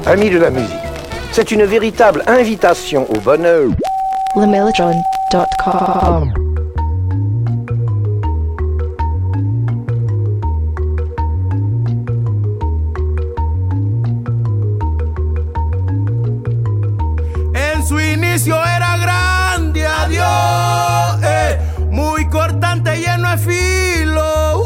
Amis de la musique, c'est une véritable invitation au bonheur. LeMellotron.com. En su inicio era grande, adiós, muy cortante, lleno de filo.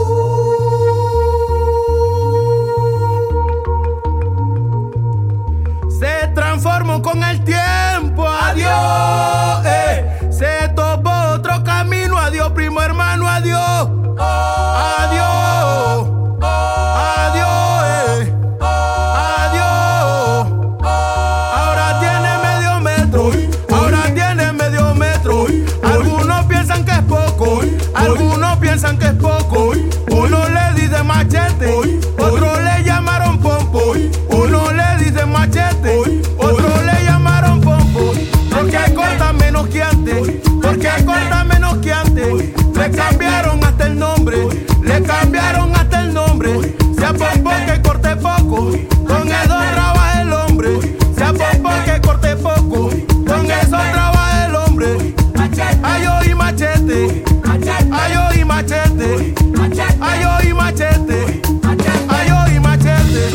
Se transformó con el tiempo, adiós, se topó otro camino, adiós, primo hermano, adiós, adiós, adiós, adiós. Ahora tiene medio metro, ahora tiene medio metro. Algunos piensan que es poco, algunos piensan que es poco. Uno le dice machete, otro le llamaron pompo. Uno le dice machete, otro le llamaron pompo. Porque corta menos que antes, porque corta menos que antes. Le cambiaron hasta el nombre, le cambiaron hasta el nombre. Sea pompo que corte poco, con eso trabaja el hombre. Sea pompo que corte poco, con eso trabaja el hombre. Ayo y machete, ayo y machete, ayo y machete, ayo y machete.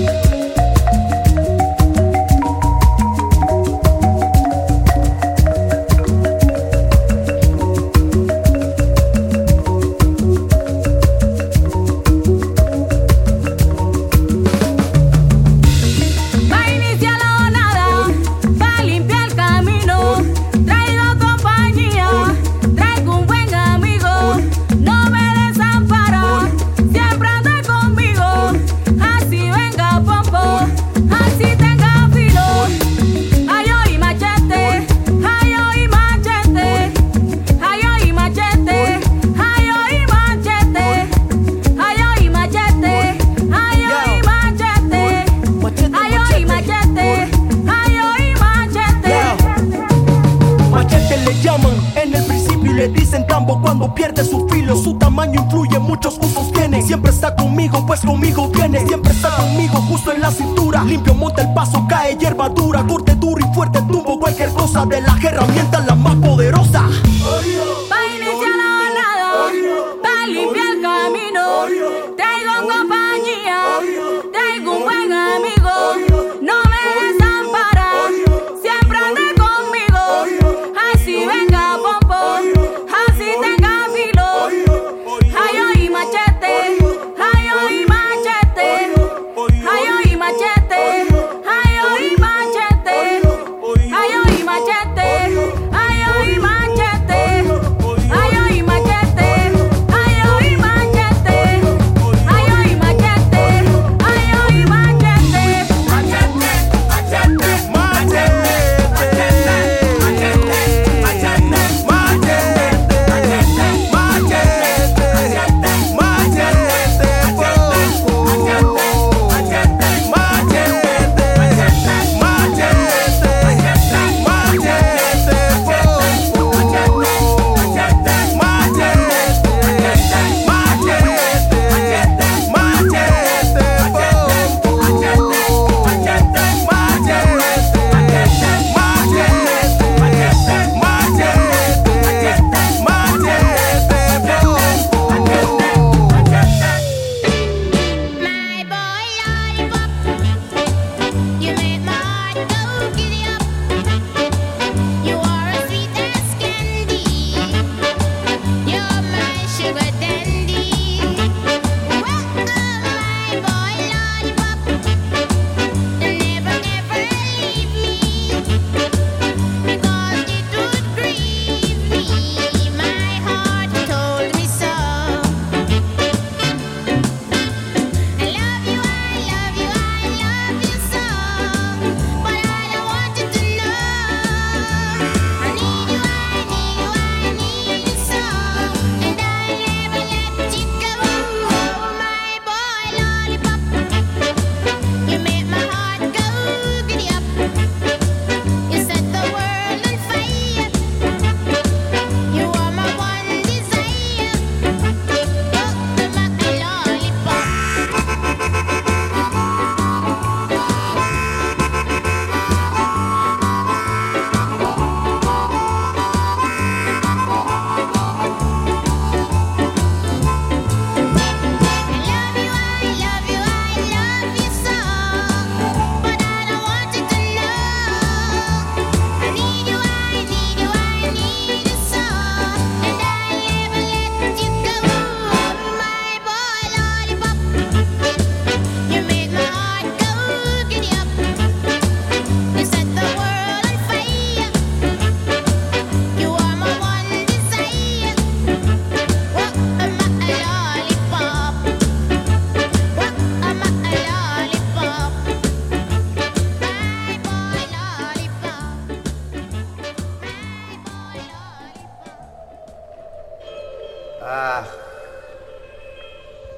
Cuando pierde su filo, su tamaño influye, muchos usos tiene. Siempre está conmigo, pues conmigo viene. Siempre está conmigo, justo en la cintura. Limpio, monta el paso, cae hierba dura. Corte duro y fuerte, tumbo cualquier cosa. De las herramientas la más poderosa. Pa' iniciar la jornada, pa' limpiar el camino. Traigo compañía, traigo un buen amigo. No me desampara, siempre ande conmigo. Así venga pompo, así tenga filo. Ayo y machete, ayo y machete, ayo y machete, ayo y machete, ayo y machete, ayo y machete.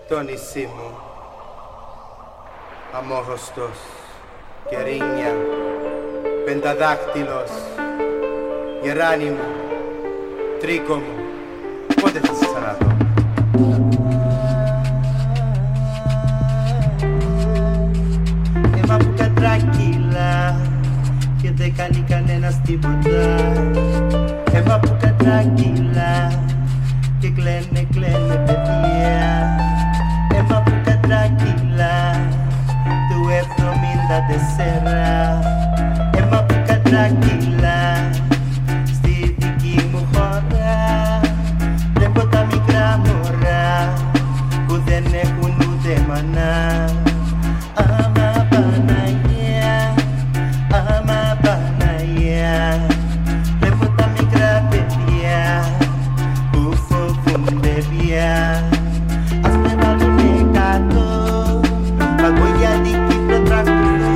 Tonissimo, amorostos, querinha, pentadactylos, geránimo, trícomo, podesarado. Ema buka tranquila, que te canica nenas tipota. Ema buka tranquila, que clene pedia. Ema buka tranquila, tu es dominda de serra. Ema buka tranquila, stiti ki muhora. Depota mi gramora, udene unu de mana. Ama banaya, depota mi gravedia, ufo fumbebia. Aspe balu negato, bagoya di kipro tranquilo.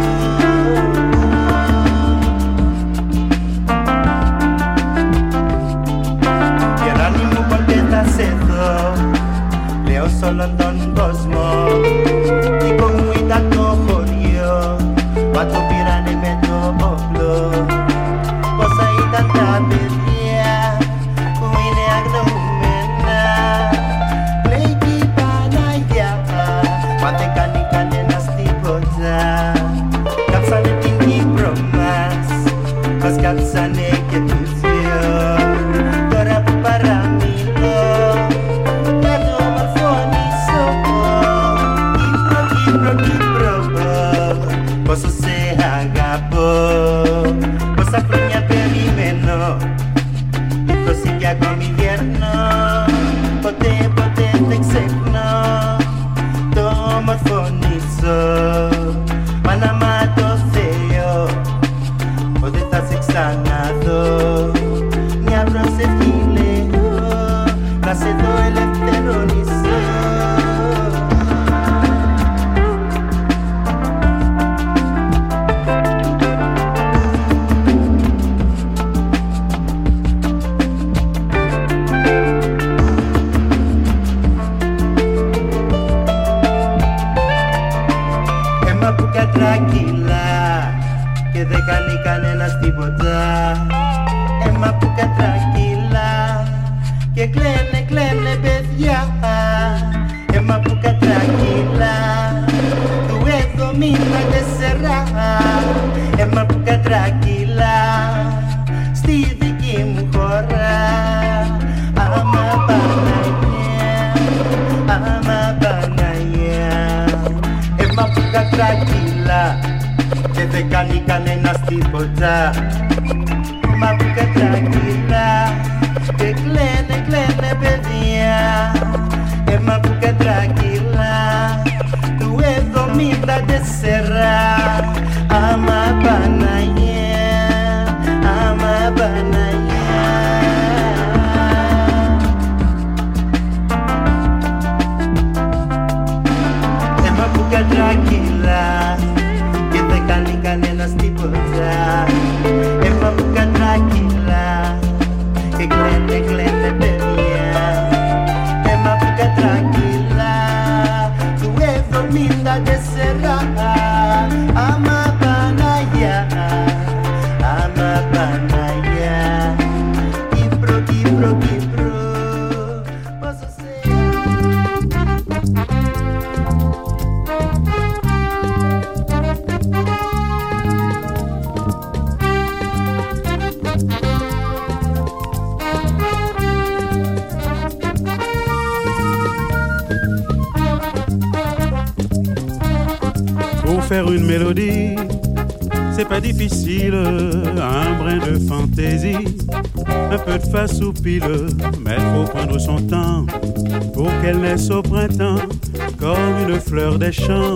Geránimo volveta cedo, Leo solo Don Bosmo, y con huida cojorio, cuatro pirane meto oblo, cosa y tanta pedía, huine agrumena, pleiki panaya, mate canica nenas tipota, capsane tingi bromas, mas capsane que tu fio, dora para mí lo. Posso ser agabo, posso fluir perimeno, e prosseguir com o inverno, poder texecno, toma fonizo, manamato feio, poder estar sexanado, me abro se fileo, nascedor electronizo. Tranquila, que de canica nenas tipota. Ema puca tranquila, que clene bedia. Ema puca tranquila, tu es domina de serra. Ema puca tranquila, stidi ki muhora. Ama banaya, ema puca tranquila, que te canica nenas tipota. Ema puca tranquila, que clene pedia. Ema puca tranquila, tu es domina de serra. Ama banaya, ama banaya. Ema puca tranquila, que te canica nenas tipota. Ema puca tranquila, que clene pedia. Ema puca tranquila, tu es dominda de serra. Ama banaya, Kipro, posso ser. Pour faire une mélodie, c'est pas difficile, un brin de fantaisie, un peu de fa sous pile, mais faut prendre son temps pour qu'elle naisse au printemps comme une fleur des champs.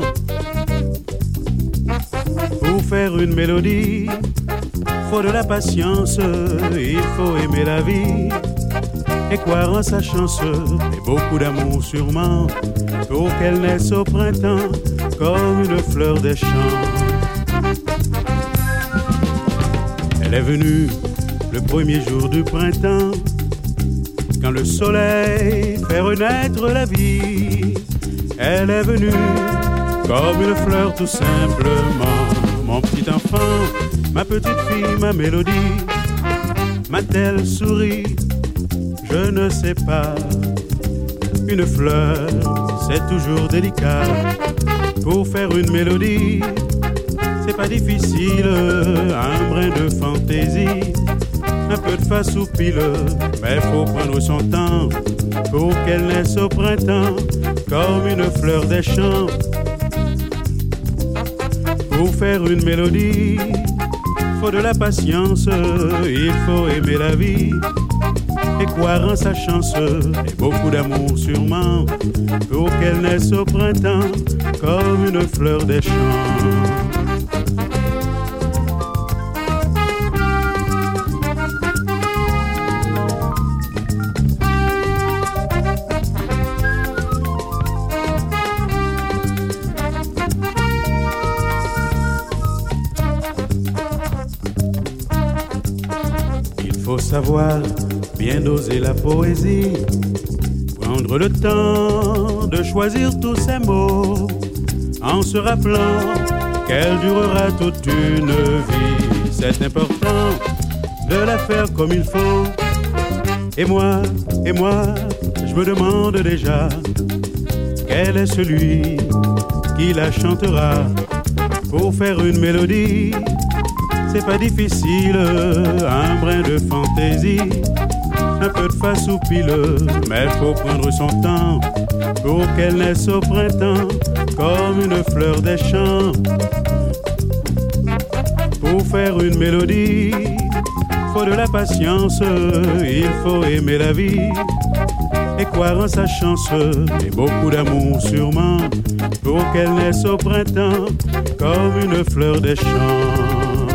Pour faire une mélodie, faut de la patience, il faut aimer la vie et croire en sa chance et beaucoup d'amour sûrement pour qu'elle naisse au printemps comme une fleur des champs. Elle est venue le premier jour du printemps, quand le soleil fait renaître la vie. Elle est venue comme une fleur tout simplement. Mon petit enfant, ma petite fille, ma mélodie, m'a-t-elle souri? Je ne sais pas. Une fleur, c'est toujours délicat. Pour faire une mélodie, c'est pas difficile. Un brin de fantaisie, un peu de face ou pile, mais faut prendre son temps pour qu'elle naisse au printemps comme une fleur des champs. Pour faire une mélodie, faut de la patience, il faut aimer la vie et croire en sa chance, et beaucoup d'amour sûrement, pour qu'elle naisse au printemps comme une fleur des champs. Savoir bien doser la poésie, prendre le temps de choisir tous ces mots, en se rappelant qu'elle durera toute une vie. C'est important de la faire comme il faut. Et moi, je me demande déjà quel est celui qui la chantera. Pour faire une mélodie, c'est pas difficile, un brin de fantaisie, un peu de face ou pile, mais faut prendre son temps pour qu'elle naisse au printemps comme une fleur des champs. Pour faire une mélodie, faut de la patience, il faut aimer la vie et croire en sa chance, et beaucoup d'amour sûrement, pour qu'elle naisse au printemps comme une fleur des champs.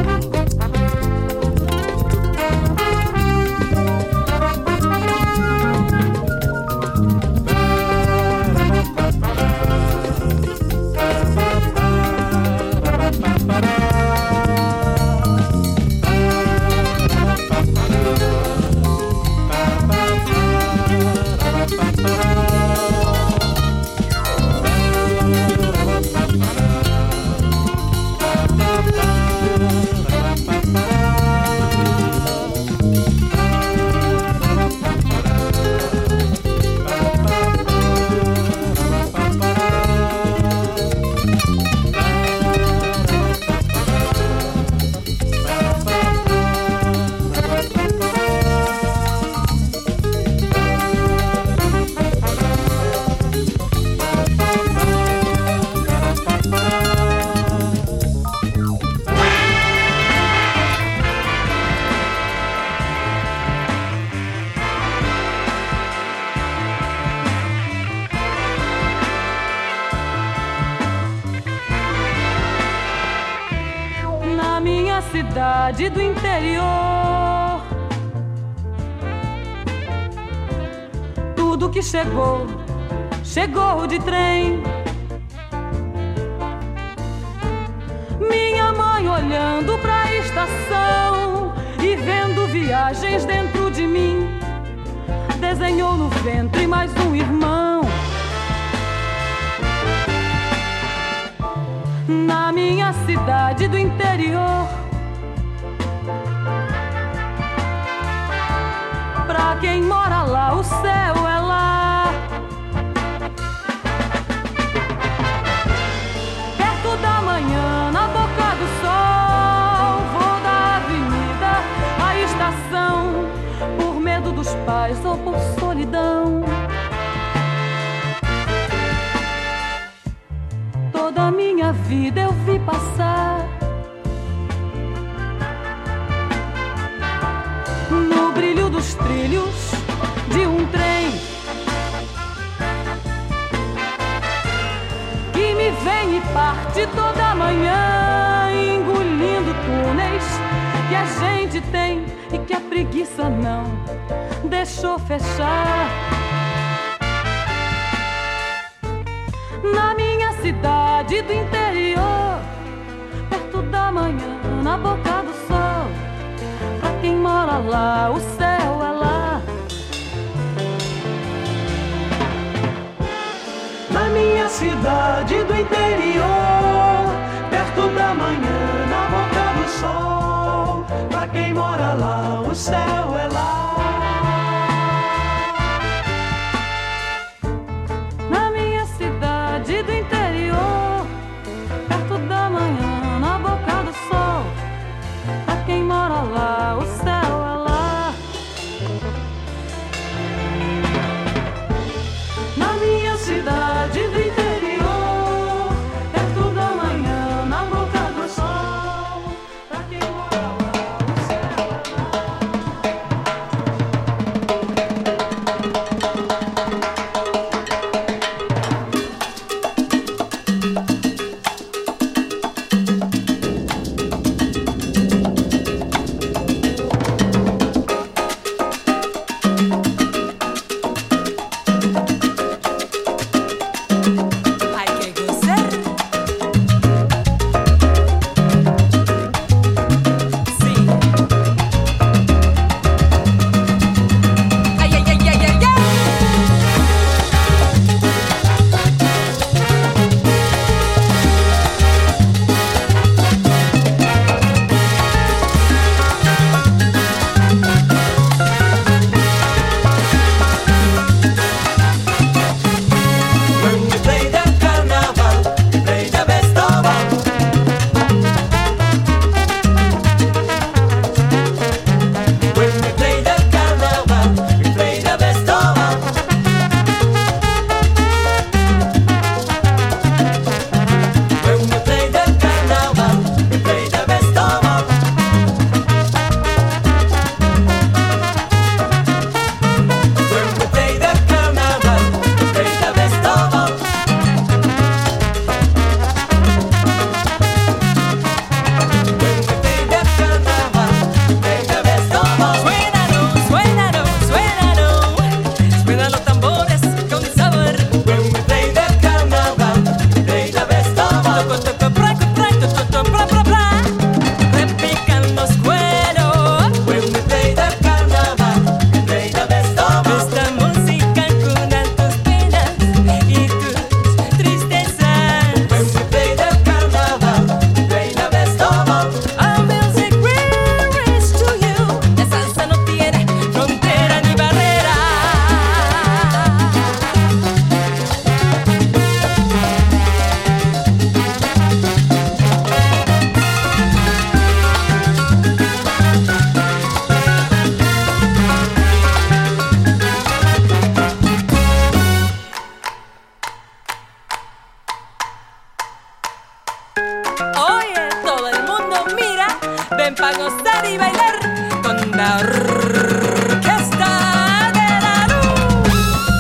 Cidade do interior, tudo que chegou, chegou de trem. Minha mãe olhando pra estação e vendo viagens dentro de mim, desenhou no ventre mais um irmão. Na minha cidade do interior, pra quem mora lá, o céu é lá. Perto da manhã, na boca do sol, vou da avenida à estação, por medo dos pais ou por solidão. Toda a minha vida eu vi passar no brilho dos trilhos de um trem que me vem e parte toda manhã, engolindo túneis que a gente tem e que a preguiça não deixou fechar. Na minha cidade do interior, perto da manhã, na boca do sol, pra quem mora lá, o céu é lá. Na minha cidade do interior, perto da manhã, na boca do sol. Pra quem mora lá, o céu é lá. Na minha cidade do interior, perto da manhã, na boca do sol. Pra quem mora lá, o céu é lá. Na minha cidade do interior, perto da manhã, na boca do sol. Pra quem mora lá, o céu é lá. Hay que gozar. Sí. Ay, ay, ay, ay, ay, ay. When we play the carnival, we play the best of all. When we play the carnival, we play the best of all. When we play the carnival, we play the best of all. When we play the carnival, we play the best of all. When we play the carnival, we play the best of all. Suénalo, suénalo, suénalo, suenan los tambores con sabor. When we play the carnival, we play the best of all. Repican los cueros. When we play the carnival, we play the best of all. Esta música cura tus penas y tus tristezas. When we play the carnival, we play the best of all. Our music will reach to you. La salsa no tiene frontera ni barrera. Oye, todo el mundo mira, ven pa' gozar y bailar con la orquesta de la luz.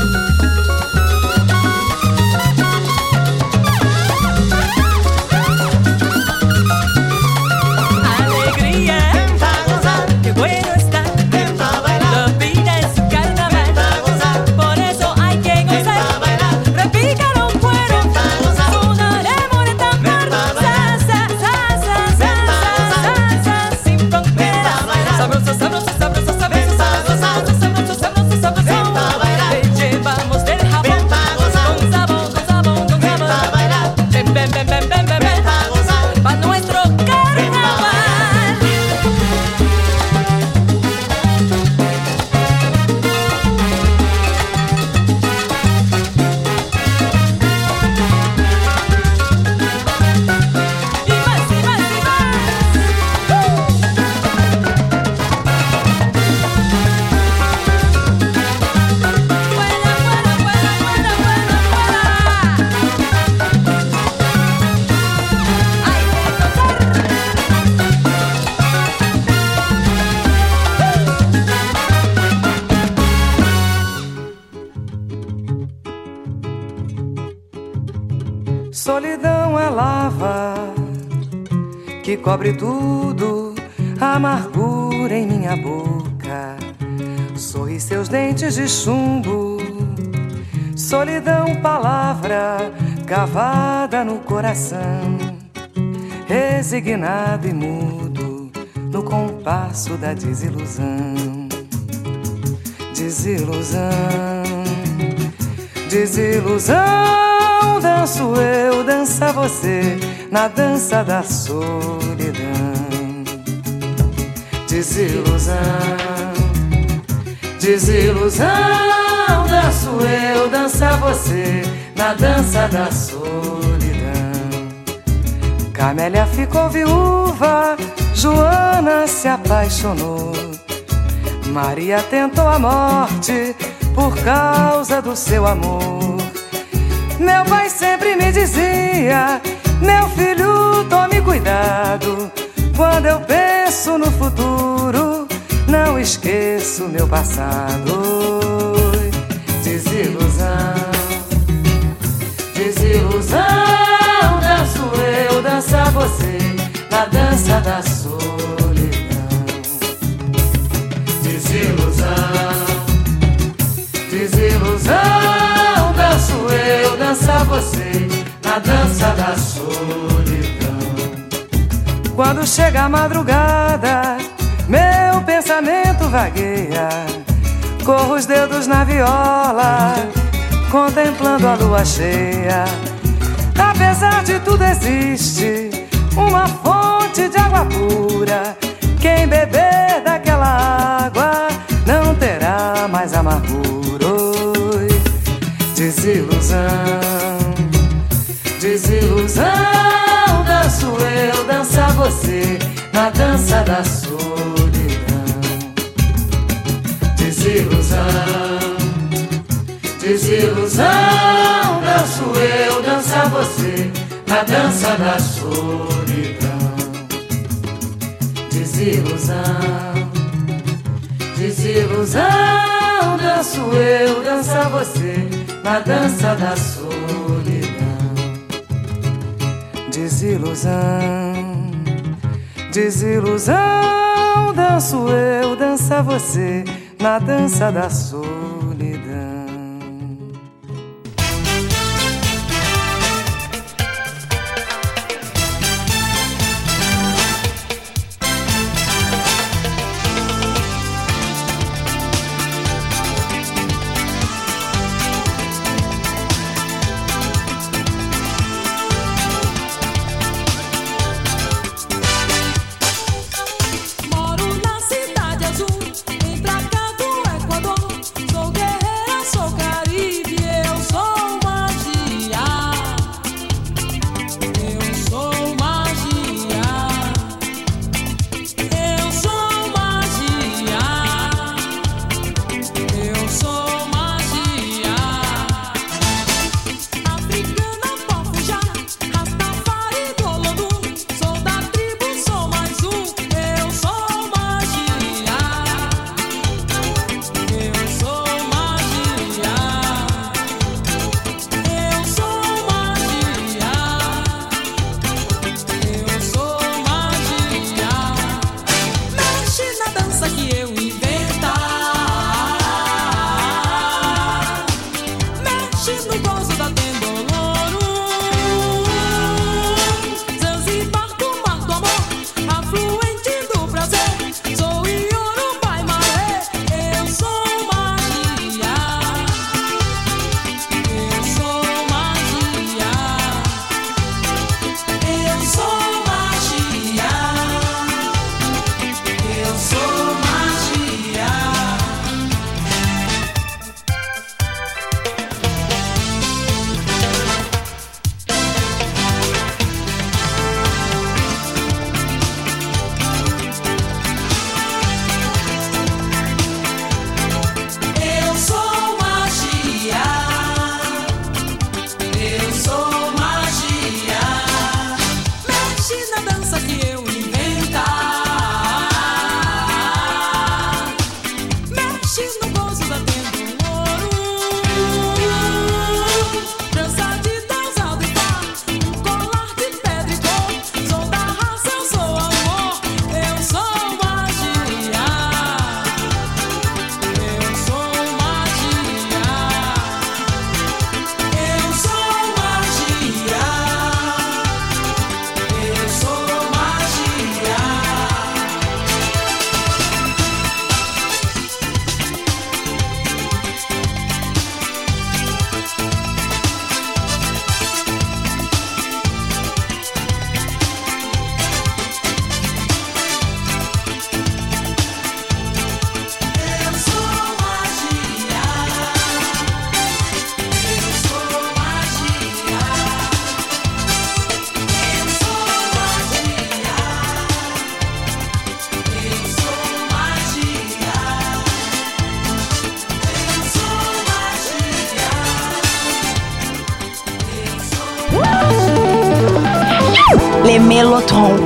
Alegría, ven pa' gozar, qué bueno está, ven pa' bailar. La vida es un carnaval, ven pa' gozar, por eso hay que gozar, ven pa' bailar. Repica los cueros, ven pa' gozar, sonaremos de tambor, salsa, salsa, salsa, salsa, sin frontera. Sabroso, sabroso, sabroso, sabroso, sabroso, sabroso, sabroso, sabroso. Te llevamos del Japón, con sabor, con sabor, con sabor. Ven, ven, ven, ven, ven, ven, ven, pa' nuestro carnaval. Y más, y más, y más. Buena, buena, buena, buena, buena, buena. Hay que gozar. Solidão é lava que cobre tudo, amargura em minha boca, sorri seus dentes de chumbo. Solidão, palavra cavada no coração, resignado e mudo no compasso da desilusão. Desilusão, desilusão, dança danço eu, dança você, na dança da solidão. Desilusão, desilusão, danço eu, dança você, na dança da solidão. Camélia ficou viúva, Joana se apaixonou, Maria tentou a morte por causa do seu amor. Meu pai sempre me dizia: meu filho, tome cuidado. Quando eu penso no futuro, não esqueço meu passado. Desilusão, desilusão, danço eu, dança você, na dança da solidão. Desilusão, desilusão, danço eu, dança você, na dança da solidão. Quando chega a madrugada, meu pensamento vagueia, corro os dedos na viola, contemplando a lua cheia. Apesar de tudo existe uma fonte de água pura. Quem beber daquela água não terá mais amargura. Oi, desilusão, desilusão, danço eu, dança você, na dança da solidão. Desilusão, desilusão, danço eu, dança você, na dança da solidão. Desilusão, desilusão, danço eu, dança você, na dança da solidão. Desilusão, desilusão, danço eu, dança você, na dança da solidão. Moro na cidade azul, bem pra cá do Equador. Sou les Mellotrons.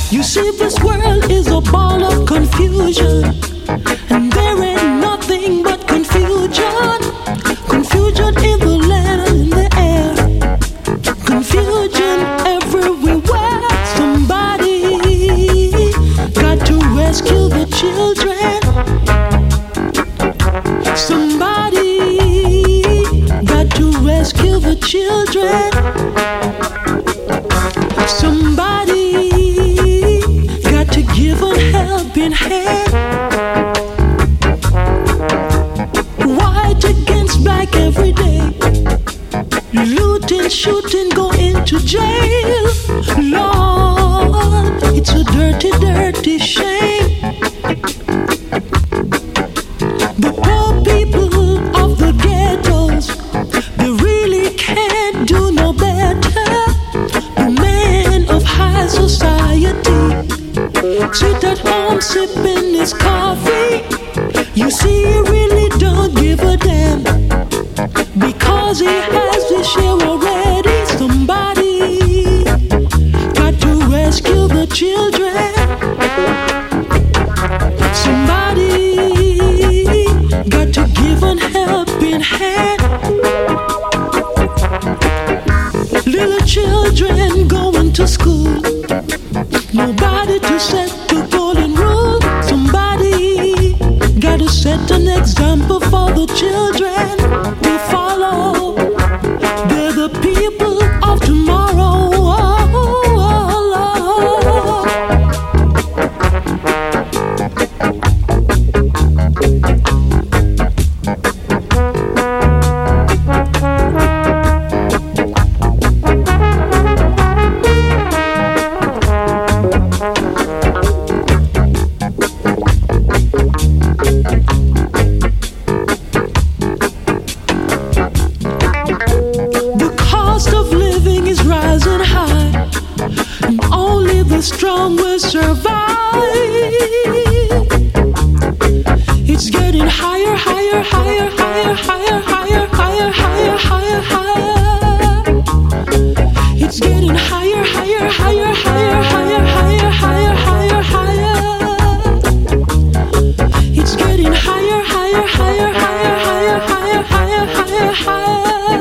You see, this world is a ball of confusion, and there ain't nothing but confusion. Confusion in the land and in the air, confusion everywhere. Somebody got to rescue the children. Somebody got to rescue the children. Somebody got to give a helping hand. White against black every day. Looting, shooting, going to jail. Lord, it's a dirty, dirty shame. The poor people of the ghettos, they really can't do no better. The man of high society sit at home sipping his coffee. You see, he really don't give a damn, because he has his share already. Somebody got to rescue the children. Somebody got to give a helping hand. Little children going to school, nobody to set the golden rule. Somebody got to set an example for the children to follow. They're the people of tomorrow. Strong will survive. It's getting higher, higher, higher, higher, higher, higher, higher, higher, higher, higher. It's getting higher, higher, higher, higher, higher, higher, higher, higher, higher. It's getting higher, higher, higher, higher, higher, higher, higher, higher, higher.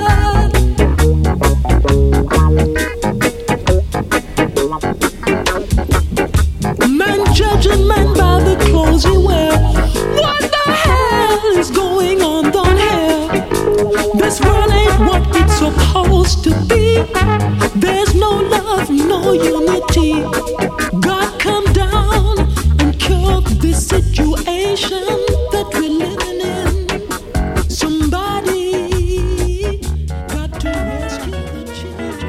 Judging man by the clothes he wear. What the hell is going on down here? This world ain't what it's supposed to be. There's no love, no unity. God come down and cure this situation that we're living in. Somebody got to rescue the children.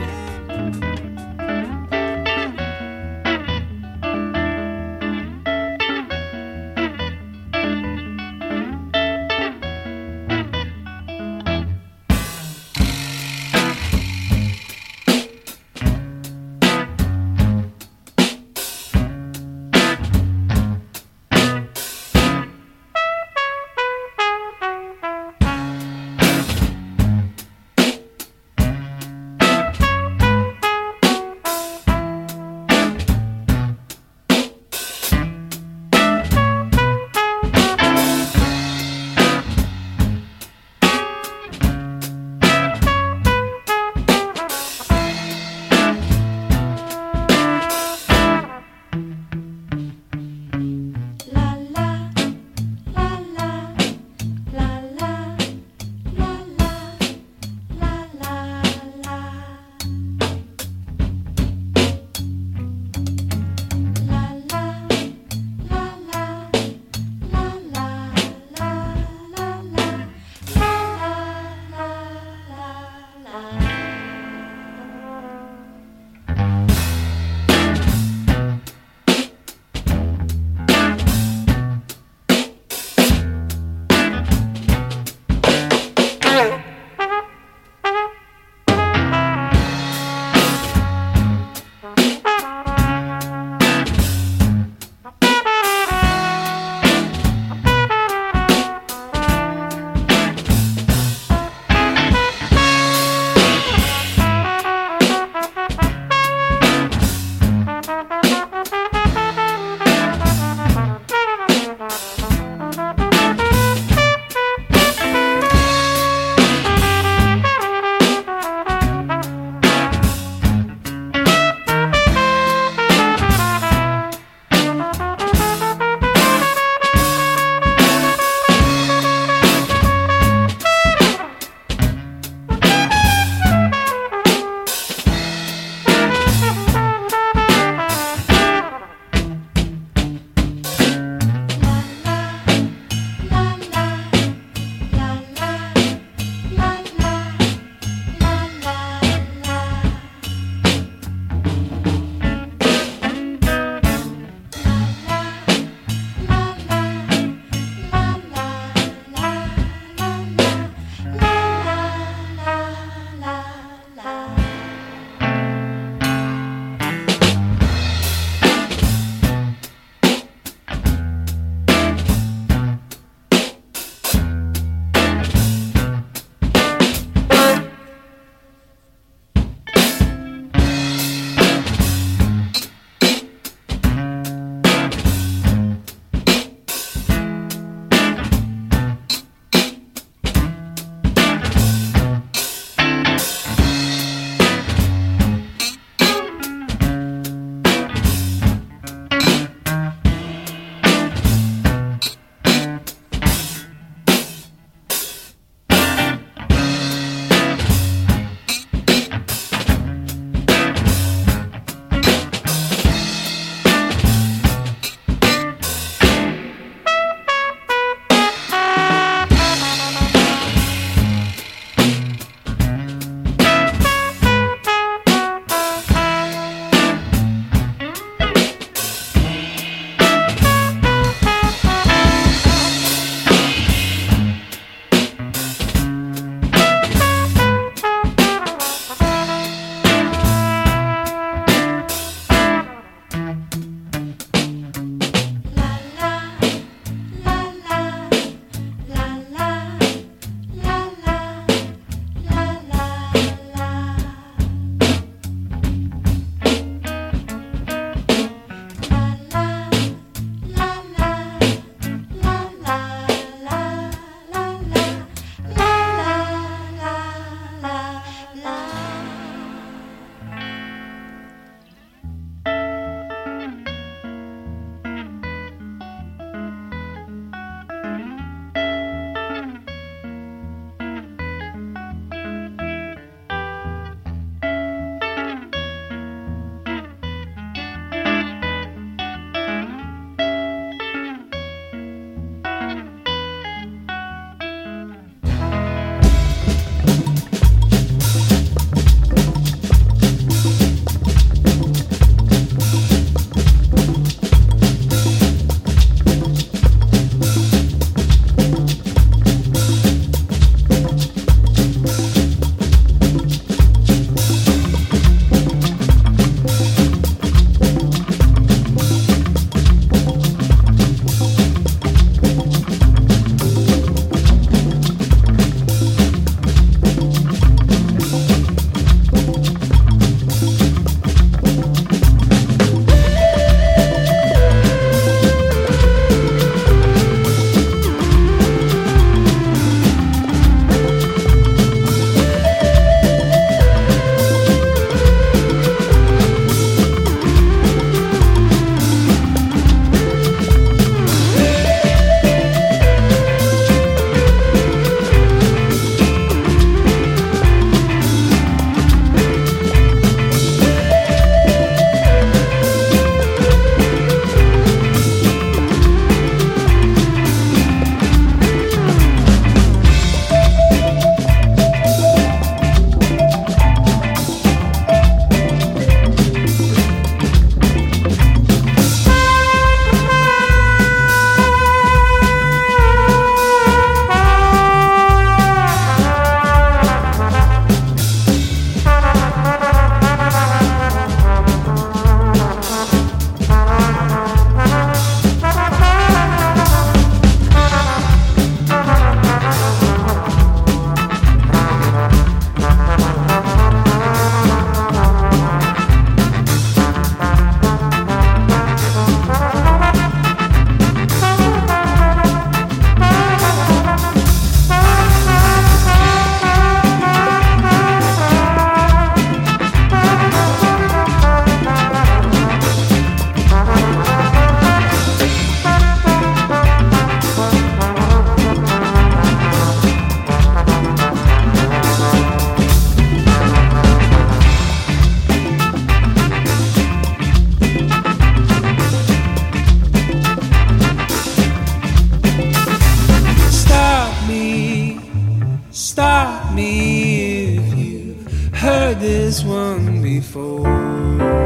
me if you've heard this one before.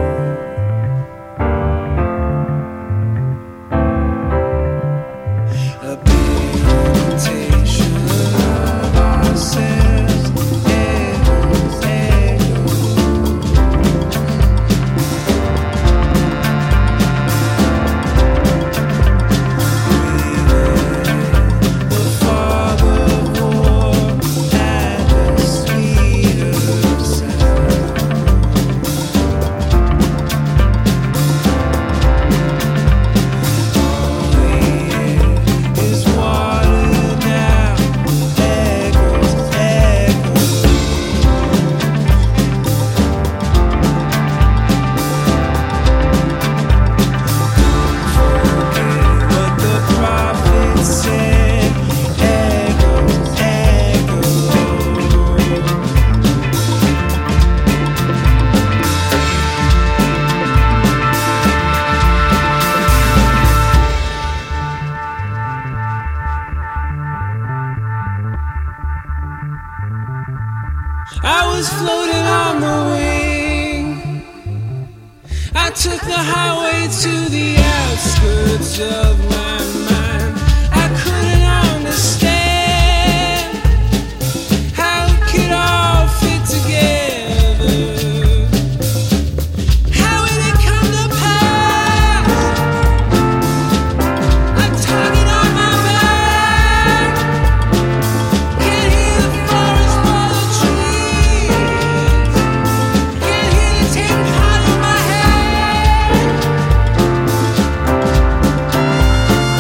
I was floating on the wing. I took the highway to the outskirts of my mind. I couldn't understand how it could all fit together. How did it come to pass? A target on my back. Can't hear the forest for the trees. Can't hear the tin pot in my head.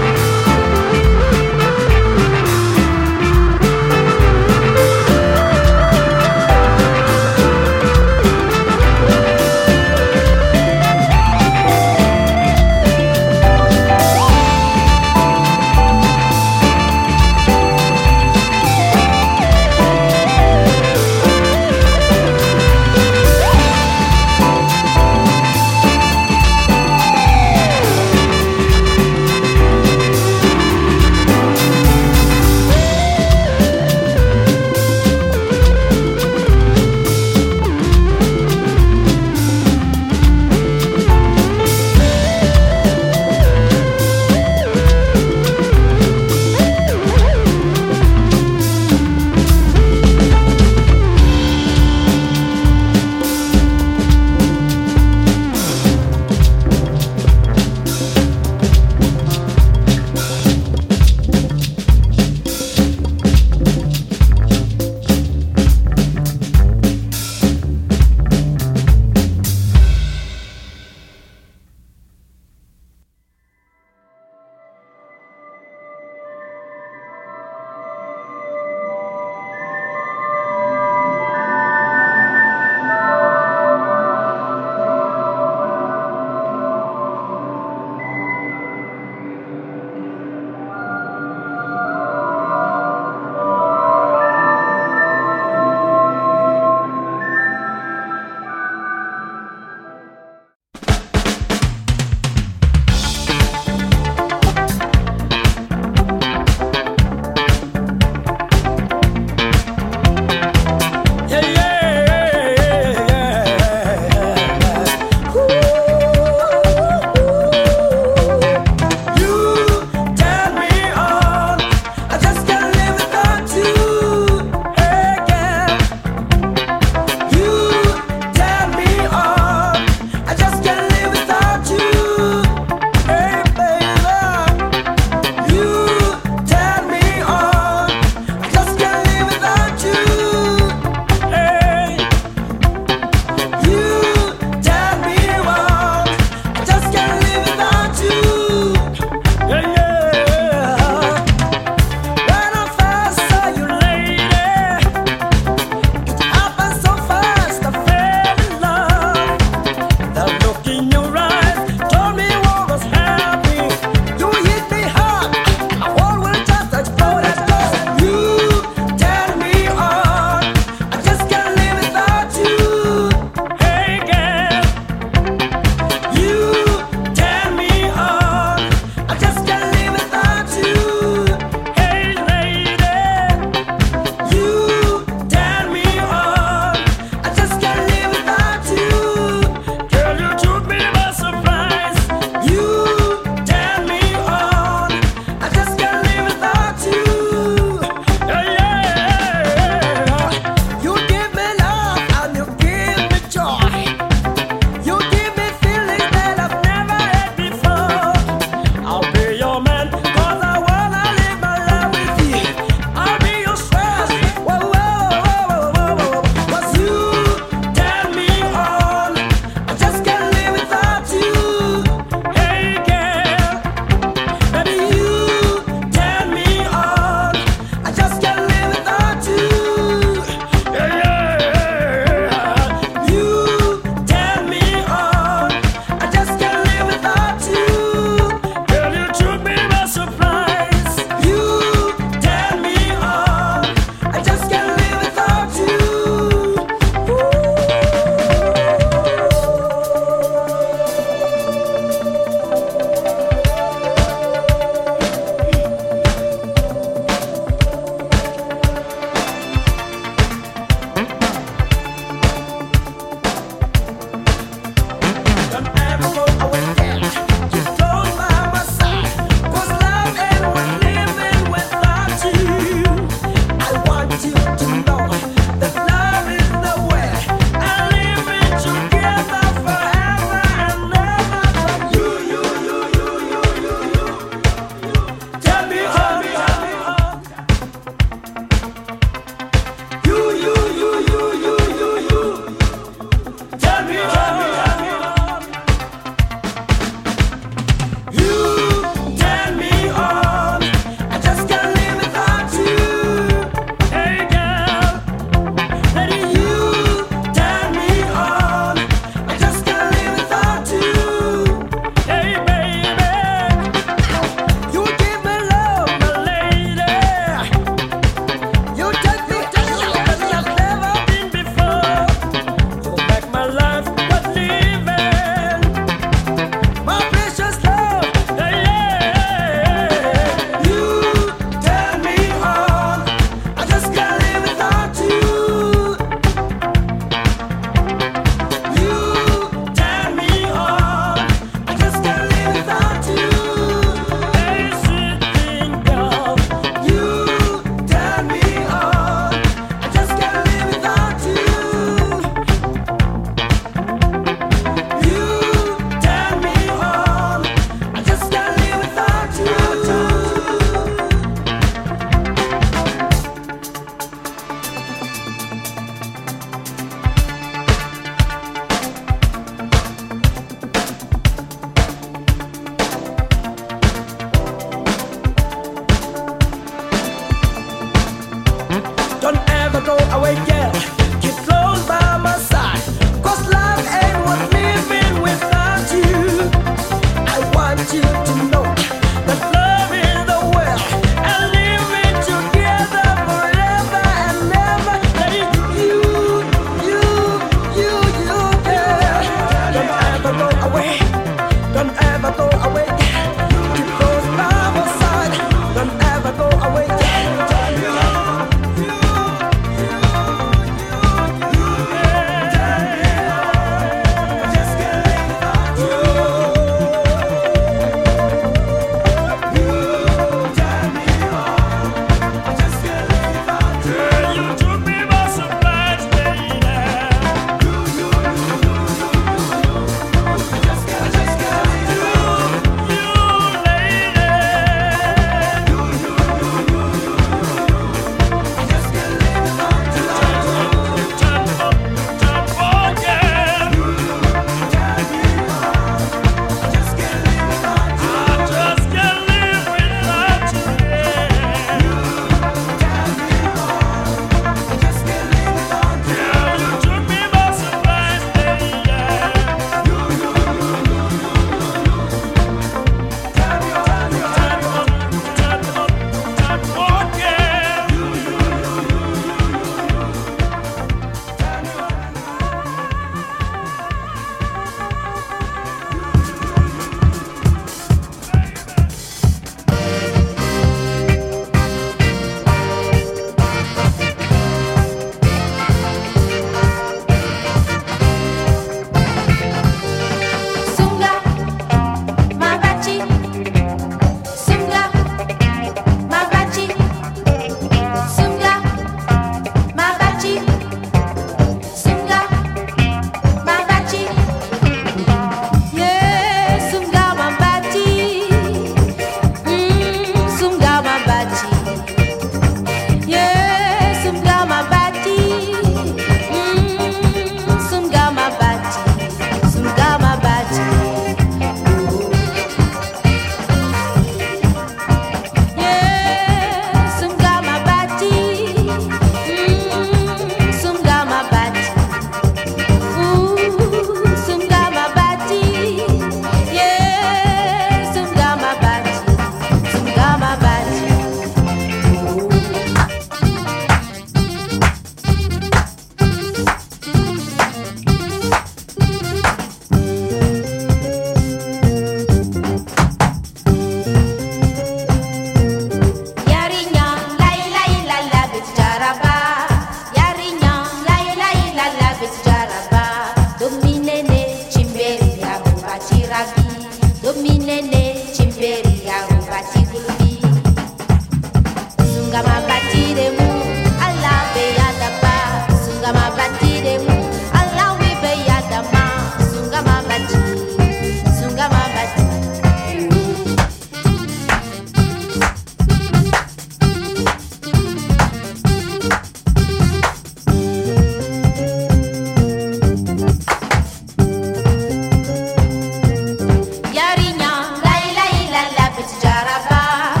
Yarinya, la la la la, bitch jaraba.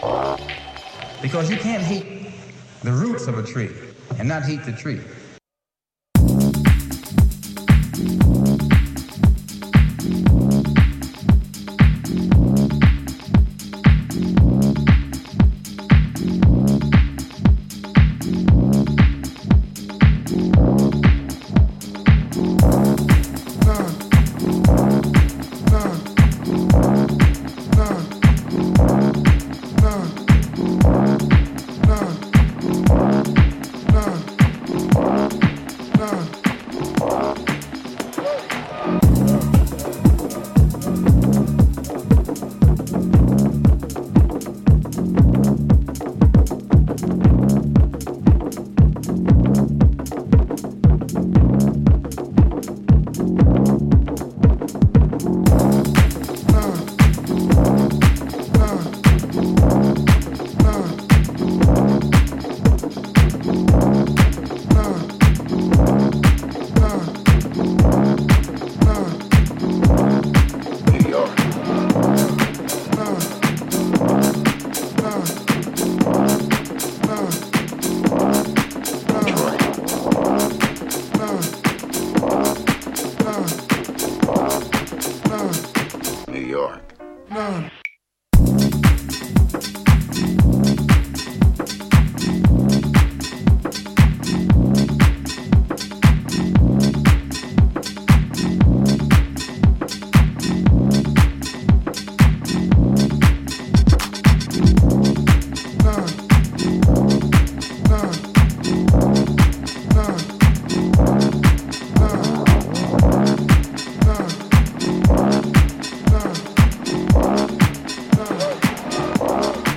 Because you can't heat the roots of a tree and not heat the tree.